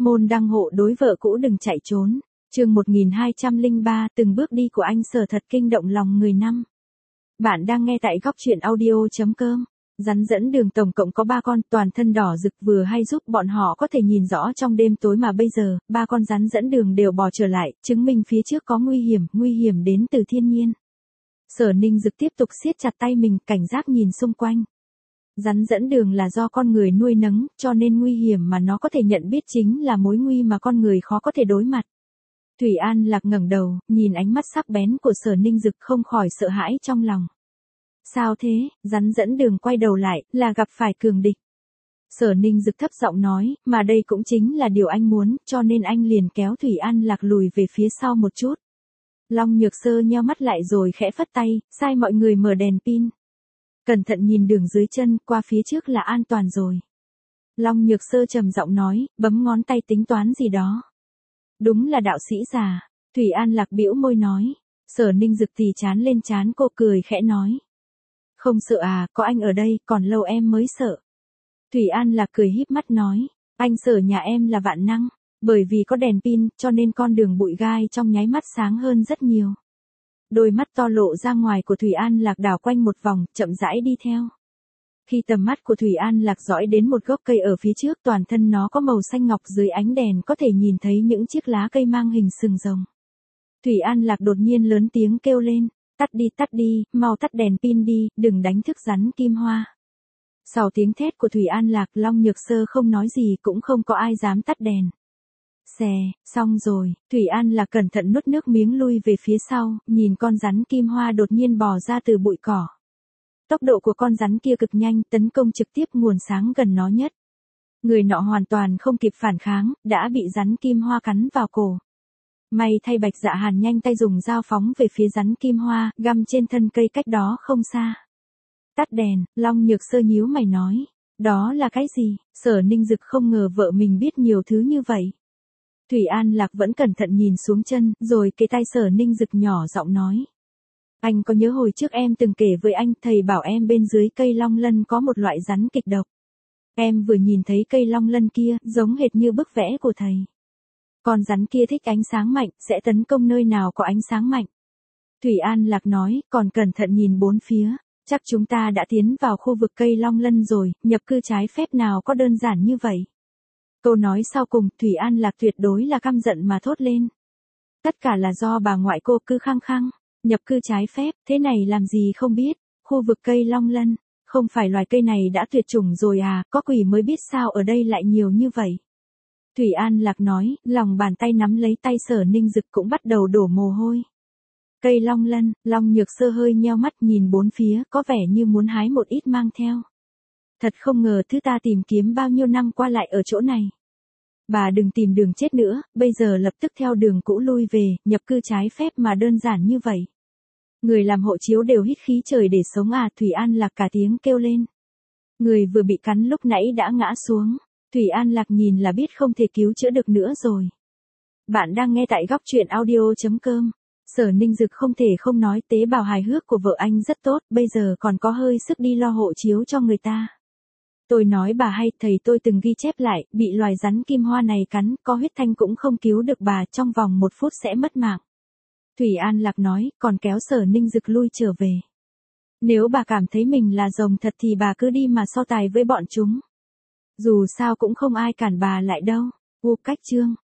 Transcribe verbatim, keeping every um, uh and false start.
Môn đăng hộ đối vợ cũ đừng chạy trốn. Chương một nghìn hai trăm lẻ ba, từng bước đi của anh Sở thật kinh động lòng người năm. Bạn đang nghe tại góc truyện audio chấm com. Rắn dẫn đường tổng cộng có ba con, toàn thân đỏ rực vừa hay giúp bọn họ có thể nhìn rõ trong đêm tối, mà bây giờ, ba con rắn dẫn đường đều bò trở lại, chứng minh phía trước có nguy hiểm, nguy hiểm đến từ thiên nhiên. Sở Ninh Dực tiếp tục siết chặt tay mình, cảnh giác nhìn xung quanh. Rắn dẫn đường là do con người nuôi nấng, cho nên nguy hiểm mà nó có thể nhận biết chính là mối nguy mà con người khó có thể đối mặt. Thủy An Lạc ngẩng đầu, nhìn ánh mắt sắc bén của Sở Ninh Dực không khỏi sợ hãi trong lòng. Sao thế? Rắn dẫn đường quay đầu lại, là gặp phải cường địch. Sở Ninh Dực thấp giọng nói, mà đây cũng chính là điều anh muốn, cho nên anh liền kéo Thủy An Lạc lùi về phía sau một chút. Long Nhược Sơ nheo mắt lại rồi khẽ phất tay, sai mọi người mở đèn pin. Cẩn thận nhìn đường dưới chân, qua phía trước là an toàn rồi. Long Nhược Sơ trầm giọng nói, bấm ngón tay tính toán gì đó. Đúng là đạo sĩ già. Thủy An Lạc bĩu môi nói. Sở Ninh Dực thì chán lên chán, cô cười khẽ nói. Không sợ à, có anh ở đây, còn lâu em mới sợ. Thủy An Lạc cười híp mắt nói. Anh Sở nhà em là vạn năng. Bởi vì có đèn pin, cho nên con đường bụi gai trong nháy mắt sáng hơn rất nhiều. Đôi mắt to lộ ra ngoài của Thủy An Lạc đảo quanh một vòng, chậm rãi đi theo. Khi tầm mắt của Thủy An Lạc dõi đến một gốc cây ở phía trước, toàn thân nó có màu xanh ngọc, dưới ánh đèn có thể nhìn thấy những chiếc lá cây mang hình sừng rồng. Thủy An Lạc đột nhiên lớn tiếng kêu lên, tắt đi tắt đi, mau tắt đèn pin đi, đừng đánh thức rắn kim hoa. Sau tiếng thét của Thủy An Lạc, Long Nhược Sơ không nói gì, cũng không có ai dám tắt đèn. Xè, xong rồi, Thủy An Lạc cẩn thận nuốt nước miếng lui về phía sau, nhìn con rắn kim hoa đột nhiên bò ra từ bụi cỏ. Tốc độ của con rắn kia cực nhanh, tấn công trực tiếp nguồn sáng gần nó nhất. Người nọ hoàn toàn không kịp phản kháng, đã bị rắn kim hoa cắn vào cổ. May thay Bạch Dạ Hàn nhanh tay dùng dao phóng về phía rắn kim hoa, găm trên thân cây cách đó không xa. Tắt đèn, Long Nhược Sơ nhíu mày nói. Đó là cái gì? Sở Ninh Dực không ngờ vợ mình biết nhiều thứ như vậy. Thủy An Lạc vẫn cẩn thận nhìn xuống chân, rồi kề tai Sở Ninh Dực nhỏ giọng nói. Anh có nhớ hồi trước em từng kể với anh, thầy bảo em bên dưới cây long lân có một loại rắn kịch độc. Em vừa nhìn thấy cây long lân kia, giống hệt như bức vẽ của thầy. Con rắn kia thích ánh sáng mạnh, sẽ tấn công nơi nào có ánh sáng mạnh. Thủy An Lạc nói, còn cẩn thận nhìn bốn phía, chắc chúng ta đã tiến vào khu vực cây long lân rồi, nhập cư trái phép nào có đơn giản như vậy. Câu nói sau cùng, Thủy An Lạc tuyệt đối là căm giận mà thốt lên. Tất cả là do bà ngoại cô cứ khăng khăng, nhập cư trái phép, thế này làm gì không biết, khu vực cây long lân, không phải loài cây này đã tuyệt chủng rồi à, có quỷ mới biết sao ở đây lại nhiều như vậy. Thủy An Lạc nói, lòng bàn tay nắm lấy tay Sở Ninh Dực cũng bắt đầu đổ mồ hôi. Cây long lân, Long Nhược Sơ hơi nheo mắt nhìn bốn phía, có vẻ như muốn hái một ít mang theo. Thật không ngờ thứ ta tìm kiếm bao nhiêu năm qua lại ở chỗ này. Bà đừng tìm đường chết nữa, bây giờ lập tức theo đường cũ lui về, nhập cư trái phép mà đơn giản như vậy. Người làm hộ chiếu đều hít khí trời để sống à, Thủy An Lạc cả tiếng kêu lên. Người vừa bị cắn lúc nãy đã ngã xuống, Thủy An Lạc nhìn là biết không thể cứu chữa được nữa rồi. Bạn đang nghe tại góc truyện audio chấm com. Sở Ninh Dực không thể không nói tế bào hài hước của vợ anh rất tốt, bây giờ còn có hơi sức đi lo hộ chiếu cho người ta. Tôi nói bà hay, thầy tôi từng ghi chép lại, bị loài rắn kim hoa này cắn, có huyết thanh cũng không cứu được bà, trong vòng một phút sẽ mất mạng. Thủy An Lạc nói, còn kéo Sở Ninh Dực lui trở về. Nếu bà cảm thấy mình là rồng thật thì bà cứ đi mà so tài với bọn chúng. Dù sao cũng không ai cản bà lại đâu. U cách chương.